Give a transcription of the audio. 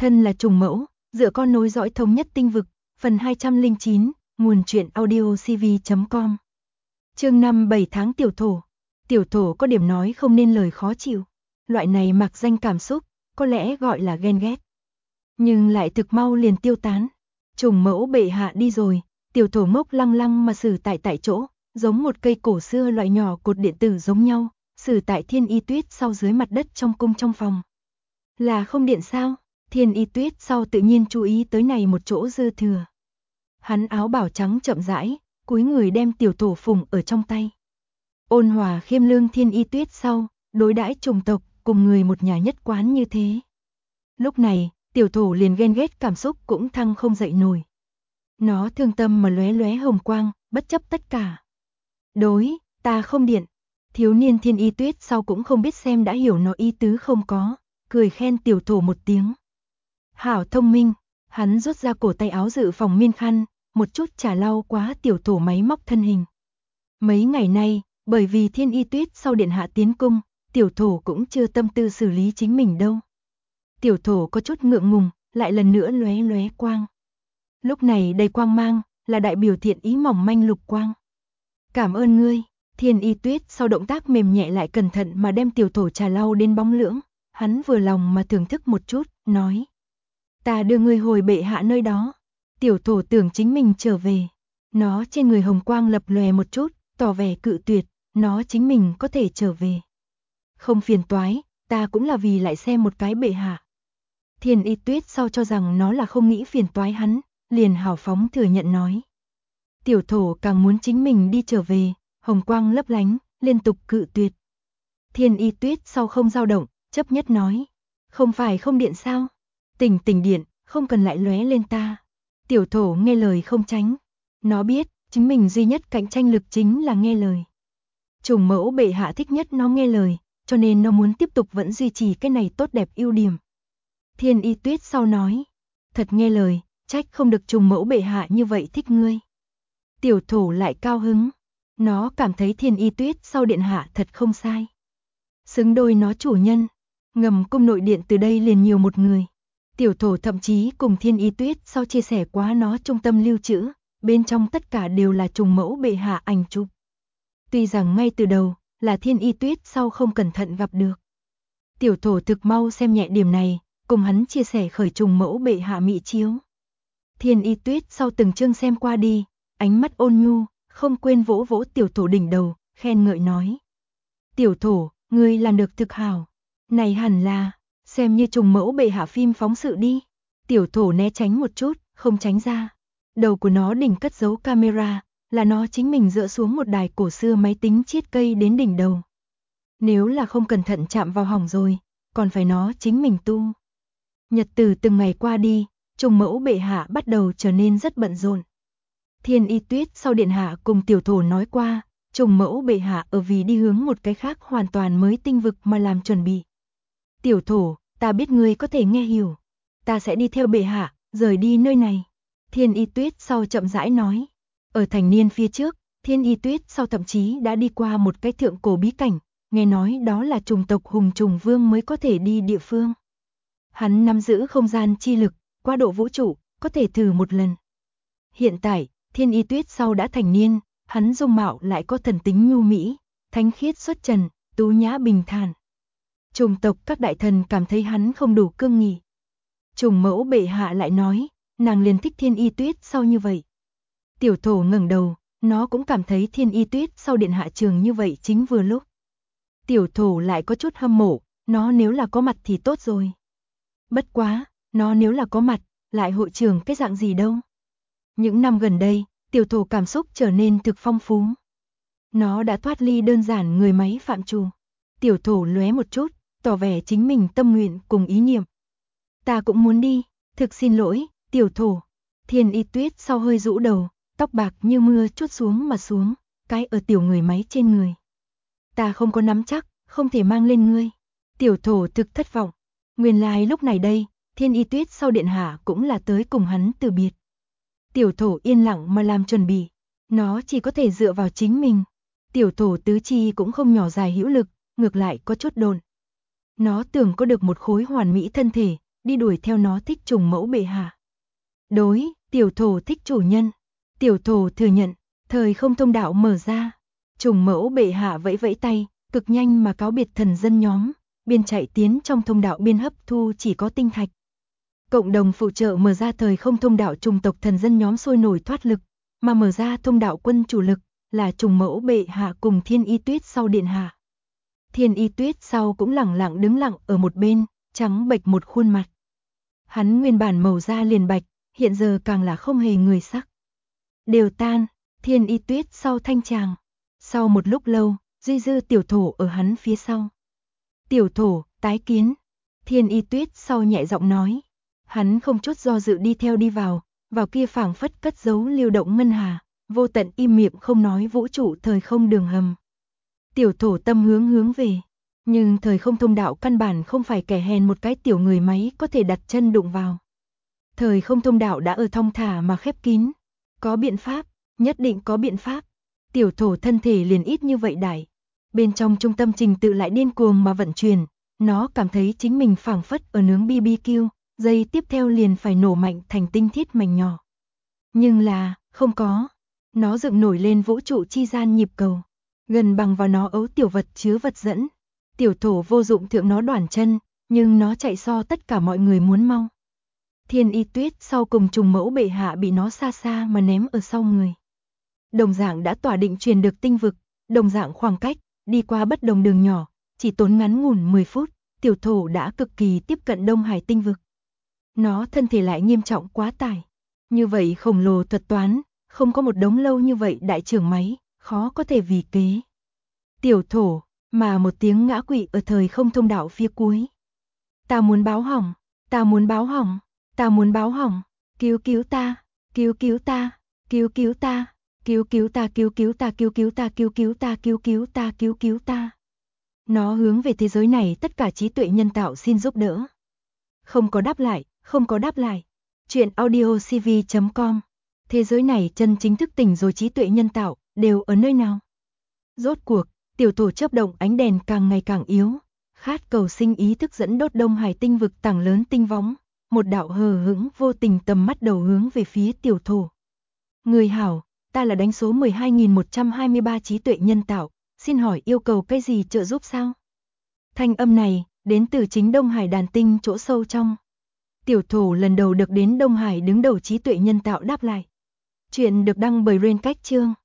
Thân là trùng mẫu, dựa con nối dõi thống nhất tinh vực, phần 209, nguồn truyện audio cv.com. Chương 5 7 tháng tiểu thổ. Tiểu thổ có điểm nói không nên lời khó chịu. Loại này mặc danh cảm xúc, có lẽ gọi là ghen ghét. Nhưng lại thực mau liền tiêu tán. Trùng mẫu bệ hạ đi rồi, tiểu thổ ngốc lăng lăng mà xử tại chỗ, giống một cây cổ xưa loại nhỏ cột điện tử giống nhau, xử tại Thiên Y Tuyết sau dưới mặt đất trong cung trong phòng. Là không điện sao? Thiên Y Tuyết sau tự nhiên chú ý tới này một chỗ dư thừa. Hắn áo bảo trắng chậm rãi, cúi người đem tiểu thổ phùng ở trong tay. Ôn hòa khiêm lương Thiên Y Tuyết sau, đối đãi trùng tộc, cùng người một nhà nhất quán như thế. Lúc này, tiểu thổ liền ghen ghét cảm xúc cũng thăng không dậy nổi. Nó thương tâm mà lóe lóe hồng quang, bất chấp tất cả. Đối, ta không điện. Thiếu niên Thiên Y Tuyết sau cũng không biết xem đã hiểu nó ý tứ không có, cười khen tiểu thổ một tiếng. Hảo thông minh, hắn rút ra cổ tay áo dự phòng miên khăn, một chút trà lau quá tiểu thổ máy móc thân hình. Mấy ngày nay, bởi vì Thiên Y Tuyết sau điện hạ tiến cung, tiểu thổ cũng chưa tâm tư xử lý chính mình đâu. Tiểu thổ có chút ngượng ngùng, lại lần nữa lóe lóe quang. Lúc này đầy quang mang, là đại biểu thiện ý mỏng manh lục quang. Cảm ơn ngươi. Thiên Y Tuyết sau động tác mềm nhẹ lại cẩn thận mà đem tiểu thổ trà lau đến bóng lưỡng, hắn vừa lòng mà thưởng thức một chút, nói. Ta đưa ngươi hồi bệ hạ nơi đó. Tiểu thổ tưởng chính mình trở về. Nó trên người hồng quang lập lòe một chút, tỏ vẻ cự tuyệt, nó chính mình có thể trở về. Không phiền toái, ta cũng là vì lại xem một cái bệ hạ. Thiên Y Tuyết sau cho rằng nó là không nghĩ phiền toái hắn, liền hào phóng thừa nhận nói. Tiểu thổ càng muốn chính mình đi trở về, hồng quang lấp lánh, liên tục cự tuyệt. Thiên Y Tuyết sau không dao động, chấp nhất nói. Không phải không điện sao? Tỉnh điện, không cần lại lóe lên ta. Tiểu thổ nghe lời không tránh. Nó biết, chính mình duy nhất cạnh tranh lực chính là nghe lời. Trùng mẫu bệ hạ thích nhất nó nghe lời, cho nên nó muốn tiếp tục vẫn duy trì cái này tốt đẹp ưu điểm. Thiên Y Tuyết sau nói. Thật nghe lời, trách không được trùng mẫu bệ hạ như vậy thích ngươi. Tiểu thổ lại cao hứng. Nó cảm thấy Thiên Y Tuyết sau điện hạ thật không sai. Xứng đôi nó chủ nhân. Ngầm cung nội điện từ đây liền nhiều một người. Tiểu thổ thậm chí cùng Thiên Y Tuyết sau chia sẻ quá nó trung tâm lưu trữ, bên trong tất cả đều là trùng mẫu bệ hạ ảnh chụp. Tuy rằng ngay từ đầu là Thiên Y Tuyết sau không cẩn thận gặp được. Tiểu thổ thực mau xem nhẹ điểm này, cùng hắn chia sẻ khởi trùng mẫu bệ hạ mỹ chiếu. Thiên Y Tuyết sau từng chương xem qua đi, ánh mắt ôn nhu, không quên vỗ vỗ tiểu thổ đỉnh đầu, khen ngợi nói. Tiểu thổ, ngươi làm được thực hảo. Này hẳn là, xem như trùng mẫu bệ hạ phim phóng sự đi. Tiểu thổ né tránh một chút, không tránh ra. Đầu của nó đỉnh cất giấu camera, là nó chính mình dựa xuống một đài cổ xưa máy tính chiết cây đến đỉnh đầu. Nếu là không cẩn thận chạm vào hỏng rồi, còn phải nó chính mình tu. Nhật từ từng ngày qua đi, trùng mẫu bệ hạ bắt đầu trở nên rất bận rộn. Thiên Y Tuyết sau điện hạ cùng tiểu thổ nói qua, trùng mẫu bệ hạ ở vì đi hướng một cái khác hoàn toàn mới tinh vực mà làm chuẩn bị. Tiểu thổ, ta biết ngươi có thể nghe hiểu. Ta sẽ đi theo bệ hạ, rời đi nơi này. Thiên Y Tuyết sau chậm rãi nói. Ở thành niên phía trước, Thiên Y Tuyết sau thậm chí đã đi qua một cái thượng cổ bí cảnh, nghe nói đó là trùng tộc hùng trùng vương mới có thể đi địa phương. Hắn nắm giữ không gian chi lực, qua độ vũ trụ, có thể thử một lần. Hiện tại, Thiên Y Tuyết sau đã thành niên, hắn dung mạo lại có thần tính nhu mỹ, thánh khiết xuất trần, tú nhã bình thản. Trùng tộc các đại thần cảm thấy hắn không đủ cương nghị. Trùng mẫu bệ hạ lại nói, nàng liền thích Thiên Y Tuyết sau như vậy. Tiểu thổ ngẩng đầu, nó cũng cảm thấy Thiên Y Tuyết sau điện hạ trường như vậy chính vừa lúc. Tiểu thổ lại có chút hâm mộ, nó nếu là có mặt thì tốt rồi. Bất quá, nó nếu là có mặt, lại hội trường cái dạng gì đâu. Những năm gần đây, tiểu thổ cảm xúc trở nên thực phong phú. Nó đã thoát ly đơn giản người máy phạm trù. Tiểu thổ lóe một chút, tỏ vẻ chính mình tâm nguyện cùng ý niệm. Ta cũng muốn đi, thực xin lỗi, tiểu thổ. Thiên Y Tuyết sau hơi rũ đầu, tóc bạc như mưa trút xuống mà xuống, cái ở tiểu người máy trên người. Ta không có nắm chắc, không thể mang lên ngươi. Tiểu thổ thực thất vọng. Nguyên lai lúc này đây, Thiên Y Tuyết sau điện hạ cũng là tới cùng hắn từ biệt. Tiểu thổ yên lặng mà làm chuẩn bị. Nó chỉ có thể dựa vào chính mình. Tiểu thổ tứ chi cũng không nhỏ dài hữu lực, ngược lại có chút độn. Nó tưởng có được một khối hoàn mỹ thân thể, đi đuổi theo nó thích trùng mẫu bệ hạ. Đối, tiểu thổ thích chủ nhân. Tiểu thổ thừa nhận, thời không thông đạo mở ra. Trùng mẫu bệ hạ vẫy vẫy tay, cực nhanh mà cáo biệt thần dân nhóm, biên chạy tiến trong thông đạo biên hấp thu chỉ có tinh thạch. Cộng đồng phụ trợ mở ra thời không thông đạo trùng tộc thần dân nhóm sôi nổi thoát lực, mà mở ra thông đạo quân chủ lực là trùng mẫu bệ hạ cùng Thiên Y Tuyết sau điện hạ. Thiên Y Tuyết sau cũng lẳng lặng đứng lặng ở một bên, trắng bệch một khuôn mặt. Hắn nguyên bản màu da liền bạch, hiện giờ càng là không hề người sắc. Đều tan, Thiên Y Tuyết sau thanh tràng. Sau một lúc lâu, duy dư tiểu thổ ở hắn phía sau. Tiểu thổ, tái kiến. Thiên Y Tuyết sau nhẹ giọng nói. Hắn không chút do dự đi theo đi vào kia phảng phất cất giấu lưu động ngân hà, vô tận im miệng không nói vũ trụ thời không đường hầm. Tiểu thổ tâm hướng về, nhưng thời không thông đạo căn bản không phải kẻ hèn một cái tiểu người máy có thể đặt chân đụng vào. Thời không thông đạo đã ở thong thả mà khép kín. Có biện pháp, nhất định có biện pháp. Tiểu thổ thân thể liền ít như vậy đại. Bên trong trung tâm trình tự lại điên cuồng mà vận chuyển, nó cảm thấy chính mình phảng phất ở nướng BBQ, giây tiếp theo liền phải nổ mạnh thành tinh thiết mảnh nhỏ. Nhưng là, không có. Nó dựng nổi lên vũ trụ chi gian nhịp cầu, gần bằng vào nó ấu tiểu vật chứa vật dẫn. Tiểu thổ vô dụng thượng nó đoản chân, nhưng nó chạy so tất cả mọi người muốn mau. Thiên Y Tuyết sau cùng trùng mẫu bệ hạ bị nó xa xa mà ném ở sau người. Đồng dạng đã tỏa định truyền được tinh vực, đồng dạng khoảng cách, đi qua bất đồng đường nhỏ, chỉ tốn ngắn ngủn 10 phút, tiểu thổ đã cực kỳ tiếp cận Đông Hải tinh vực. Nó thân thể lại nghiêm trọng quá tải. Như vậy khổng lồ thuật toán, không có một đống lâu như vậy đại trưởng máy, khó có thể vì kế. Tiểu thổ, mà một tiếng ngã quỵ ở thời không thông đạo phía cuối. Ta muốn báo hỏng, ta muốn báo hỏng, ta muốn báo hỏng, cứu cứu ta, cứu cứu ta, cứu cứu ta, cứu cứu ta, cứu cứu ta, cứu cứu ta, cứu cứu ta, cứu cứu ta, cứu cứu ta. Nó hướng về thế giới này tất cả trí tuệ nhân tạo xin giúp đỡ. Không có đáp lại, không có đáp lại. Chuyện audiocv.com. Thế giới này chân chính thức tỉnh rồi trí tuệ nhân tạo, đều ở nơi nào? Rốt cuộc, tiểu thổ chớp động ánh đèn càng ngày càng yếu. Khát cầu sinh ý thức dẫn đốt Đông Hải tinh vực tảng lớn tinh võng. Một đạo hờ hững vô tình tầm mắt đầu hướng về phía tiểu thổ. Người hảo, ta là đánh số 12.123 trí tuệ nhân tạo, xin hỏi yêu cầu cái gì trợ giúp sao? Thanh âm này, đến từ chính Đông Hải đàn tinh chỗ sâu trong. Tiểu thổ lần đầu được đến Đông Hải đứng đầu trí tuệ nhân tạo đáp lại. Chuyện được đăng bởi Rain Cách Chương.